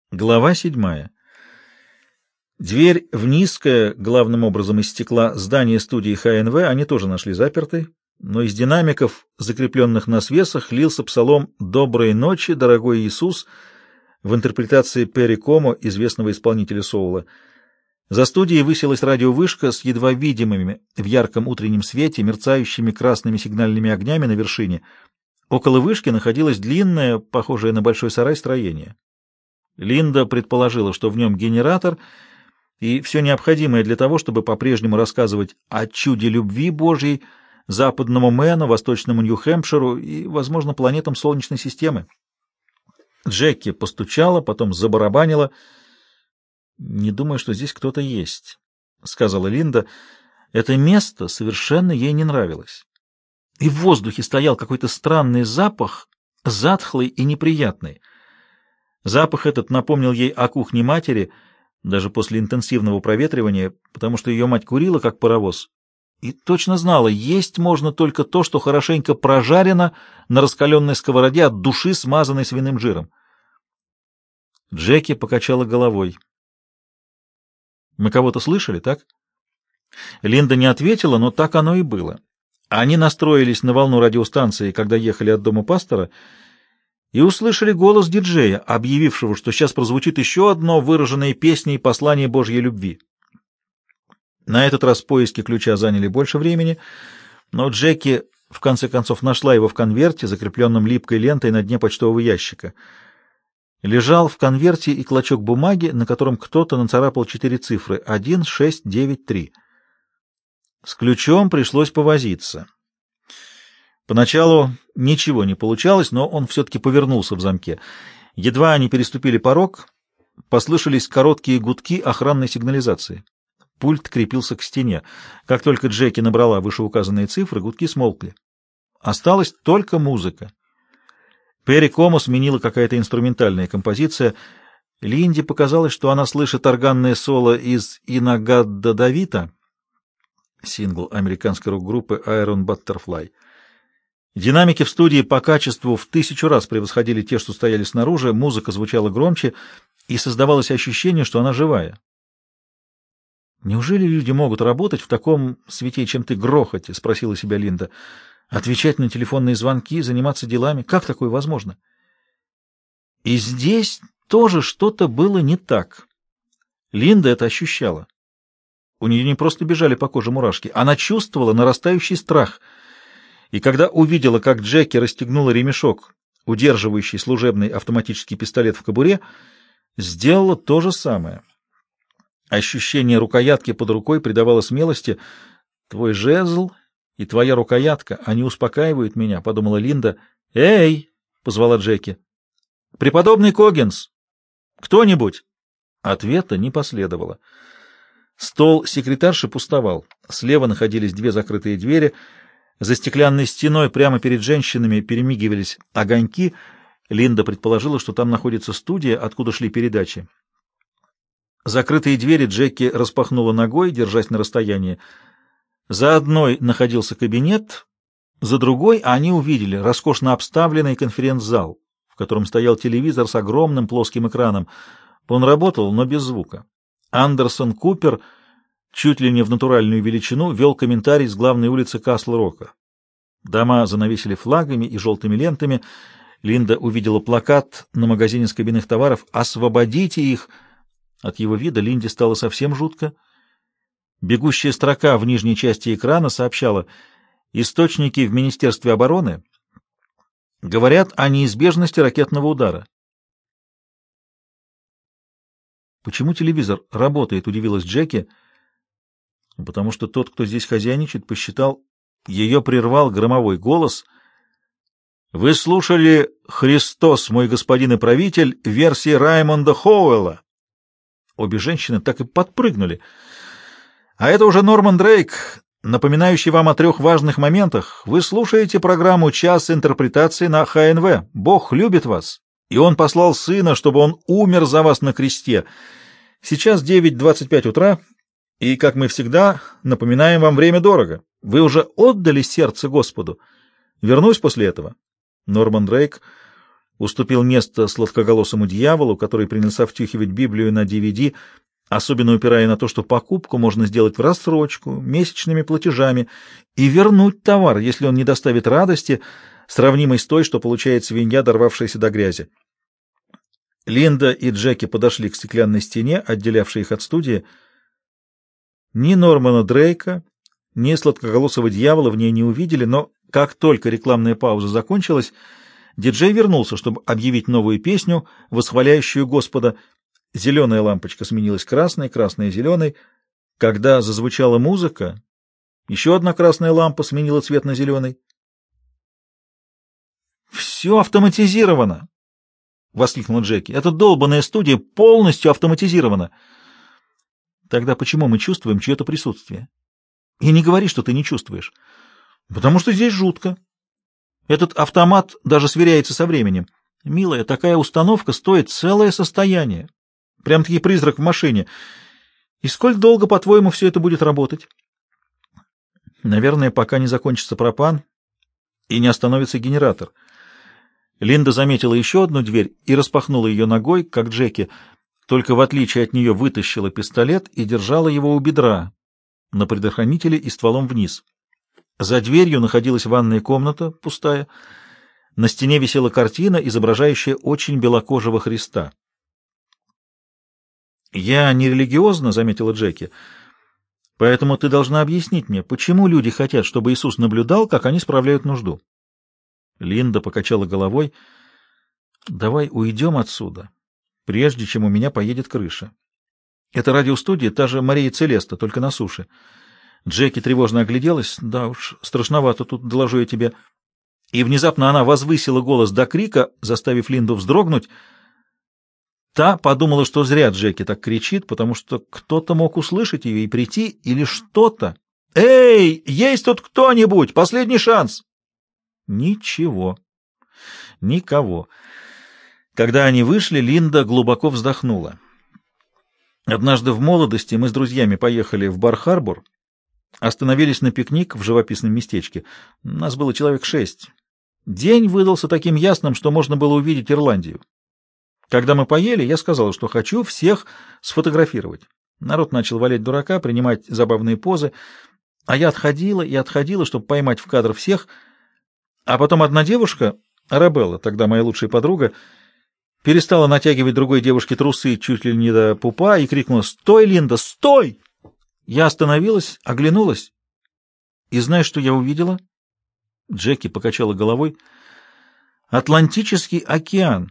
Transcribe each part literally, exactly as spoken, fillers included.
Глава седьмая. Дверь в низкое, главным образом из стекла, здание студии Ха Эн Ви они тоже нашли запертой, но из динамиков, закрепленных на свесах, лился псалом «Доброй ночи, дорогой Иисус» в интерпретации Перри Комо, известного исполнителя соула. За студией высилась радиовышка с едва видимыми в ярком утреннем свете мерцающими красными сигнальными огнями на вершине. Около вышки находилось длинное, похожее на большой сарай, строение. Линда предположила, что в нем генератор и все необходимое для того, чтобы по-прежнему рассказывать о чуде любви Божьей западному Мэну, восточному Нью-Хэмпширу и, возможно, планетам Солнечной системы. Джеки постучала, потом забарабанила. «Не думаю, что здесь кто-то есть», — сказала Линда. Это место совершенно ей не нравилось. И в воздухе стоял какой-то странный запах, затхлый и неприятный. Запах этот напомнил ей о кухне матери, даже после интенсивного проветривания, потому что ее мать курила, как паровоз, и точно знала, есть можно только то, что хорошенько прожарено на раскаленной сковороде от души, смазанной свиным жиром. Джеки покачала головой. «Мы кого-то слышали, так?» Линда не ответила, но так оно и было. Они настроились на волну радиостанции, когда ехали от дома пастора, и услышали голос диджея, объявившего, что сейчас прозвучит еще одно выраженное песней послание Божьей любви. На этот раз поиски ключа заняли больше времени, но Джеки в конце концов нашла его в конверте, закрепленном липкой лентой на дне почтового ящика. Лежал в конверте и клочок бумаги, на котором кто-то нацарапал четыре цифры — один шесть девять три. С ключом пришлось повозиться. Поначалу ничего не получалось, но он все-таки повернулся в замке. Едва они переступили порог, послышались короткие гудки охранной сигнализации. Пульт крепился к стене. Как только Джеки набрала вышеуказанные цифры, гудки смолкли. Осталась только музыка. Перри Комо сменила какая-то инструментальная композиция. Линде показалось, что она слышит органное соло из «In-A-Gadda Davita», сингл американской рок-группы Iron Butterfly. Динамики в студии по качеству в тысячу раз превосходили те, что стояли снаружи, музыка звучала громче, и создавалось ощущение, что она живая. «Неужели люди могут работать в таком свете, чем ты, грохоте?» — спросила себя Линда. «Отвечать на телефонные звонки, заниматься делами? Как такое возможно?» И здесь тоже что-то было не так. Линда это ощущала. У нее не просто бежали по коже мурашки, она чувствовала нарастающий страх. И когда увидела, как Джеки расстегнула ремешок, удерживающий служебный автоматический пистолет в кобуре, сделала то же самое. Ощущение рукоятки под рукой придавало смелости. «Твой жезл и твоя рукоятка, они успокаивают меня», — подумала Линда. «Эй!» — позвала Джеки. «Преподобный Коггинс! Кто-нибудь?» Ответа не последовало. Стол секретарши пустовал. Слева находились две закрытые двери. За стеклянной стеной прямо перед женщинами перемигивались огоньки. Линда предположила, что там находится студия, откуда шли передачи. Закрытые двери Джеки распахнула ногой, держась на расстоянии. За одной находился кабинет, за другой они увидели роскошно обставленный конференц-зал, в котором стоял телевизор с огромным плоским экраном. Он работал, но без звука. Андерсон Купер, чуть ли не в натуральную величину, вел комментарий с главной улицы Касл-Рока. Дома занавесили флагами и желтыми лентами. Линда увидела плакат на магазине с кабинных товаров «Освободите их!». От его вида Линде стало совсем жутко. Бегущая строка в нижней части экрана сообщала: «Источники в Министерстве обороны говорят о неизбежности ракетного удара». «Почему телевизор работает?» — удивилась Джеки. «Потому что тот, кто здесь хозяйничает, посчитал...» Ее прервал громовой голос. «Вы слушали «Христос, мой господин и правитель» версии Раймонда Хоуэлла». Обе женщины так и подпрыгнули. «А это уже Норман Дрейк, напоминающий вам о трех важных моментах. Вы слушаете программу «Час интерпретации» на Ха Эн Ви. Бог любит вас, и Он послал Сына, чтобы Он умер за вас на кресте. Сейчас девять двадцать пять утра, и, как мы всегда, напоминаем вам, время дорого. Вы уже отдали сердце Господу. Вернусь после этого». Норман Дрейк уступил место сладкоголосому дьяволу, который принялся втюхивать Библию на ди ви ди, особенно упирая на то, что покупку можно сделать в рассрочку, месячными платежами, и вернуть товар, если он не доставит радости, сравнимой с той, что получает свинья, дорвавшаяся до грязи. Линда и Джеки подошли к стеклянной стене, отделявшей их от студии. Ни Нормана Дрейка, ни сладкоголосого дьявола в ней не увидели, но как только рекламная пауза закончилась, диджей вернулся, чтобы объявить новую песню, восхваляющую Господа. Зеленая лампочка сменилась красной, красная — зеленой. Когда зазвучала музыка, еще одна красная лампа сменила цвет на зеленый. «Все автоматизировано!» — воскликнул Джеки. «Эта долбаная студия полностью автоматизирована!» «Тогда почему мы чувствуем чье-то присутствие?» «И не говори, что ты не чувствуешь». «Потому что здесь жутко. Этот автомат даже сверяется со временем. Милая, такая установка стоит целое состояние. Прям-таки призрак в машине. И сколь долго, по-твоему, все это будет работать?» «Наверное, пока не закончится пропан и не остановится генератор». Линда заметила еще одну дверь и распахнула ее ногой, как Джеки, только в отличие от нее вытащила пистолет и держала его у бедра на предохранителе и стволом вниз. За дверью находилась ванная комната, пустая. На стене висела картина, изображающая очень белокожего Христа. «Я не религиозна», — заметила Джеки, — «поэтому ты должна объяснить мне, почему люди хотят, чтобы Иисус наблюдал, как они справляют нужду». Линда покачала головой. «Давай уйдем отсюда, прежде чем у меня поедет крыша. Это радиостудия, та же Мария Целеста, только на суше». Джеки тревожно огляделась. «Да уж, страшновато тут, доложу я тебе». И внезапно она возвысила голос до крика, заставив Линду вздрогнуть. Та подумала, что зря Джеки так кричит, потому что кто-то мог услышать ее и прийти, или что-то. «Эй, есть тут кто-нибудь? Последний шанс!» Ничего. Никого. Когда они вышли, Линда глубоко вздохнула. Однажды в молодости мы с друзьями поехали в Бар-Харбор, остановились на пикник в живописном местечке. Нас было человек шесть. День выдался таким ясным, что можно было увидеть Ирландию. Когда мы поели, я сказал, что хочу всех сфотографировать. Народ начал валять дурака, принимать забавные позы, а я отходила и отходила, чтобы поймать в кадр всех. А потом одна девушка, Арабелла, тогда моя лучшая подруга, перестала натягивать другой девушке трусы чуть ли не до пупа и крикнула: «Стой, Линда, стой!» Я остановилась, оглянулась. И знаешь, что я увидела? Джеки покачала головой. Атлантический океан.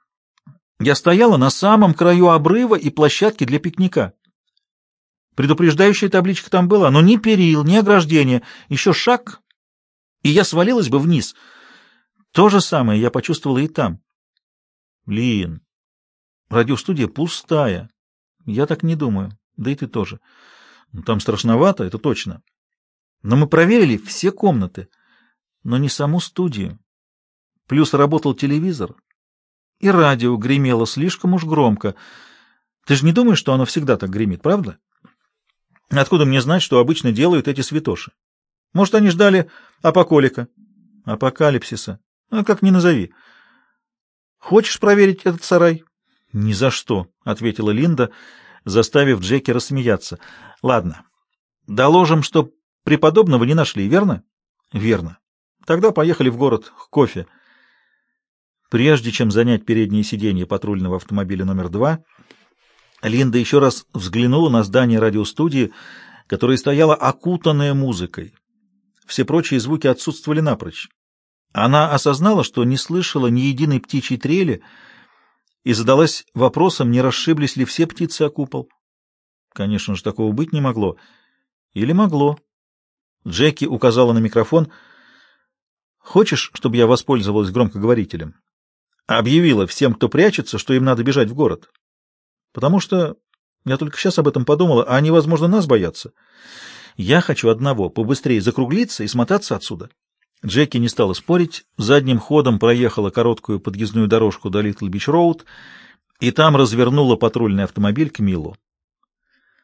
Я стояла на самом краю обрыва и площадки для пикника. Предупреждающая табличка там была, но ни перил, ни ограждения. Еще шаг, и я свалилась бы вниз. То же самое я почувствовала и там. Лин, радиостудия пустая. Я так не думаю. Да и ты тоже. Там страшновато, это точно. Но мы проверили все комнаты, но не саму студию. Плюс работал телевизор, и радио гремело слишком уж громко. Ты же не думаешь, что оно всегда так гремит, правда? Откуда мне знать, что обычно делают эти святоши? Может, они ждали апоколика, апокалипсиса, а как ни назови. Хочешь проверить этот сарай? Ни за что, — ответила Линда, заставив Джеки рассмеяться. Ладно, доложим, что преподобного не нашли, верно? Верно. Тогда поехали в город к кофе. Прежде чем занять переднее сиденье патрульного автомобиля номер два, Линда еще раз взглянула на здание радиостудии, которое стояло окутанное музыкой. Все прочие звуки отсутствовали напрочь. Она осознала, что не слышала ни единой птичьей трели, и задалась вопросом, не расшиблись ли все птицы о купол. Конечно же, такого быть не могло. Или могло. Джеки указала на микрофон. «Хочешь, чтобы я воспользовалась громкоговорителем?» Объявила всем, кто прячется, что им надо бежать в город. Потому что, я только сейчас об этом подумала, а они, возможно, нас боятся. Я хочу одного — побыстрее закруглиться и смотаться отсюда. Джеки не стала спорить, задним ходом проехала короткую подъездную дорожку до Литл-Бич-Роуд и там развернула патрульный автомобиль к Миллу.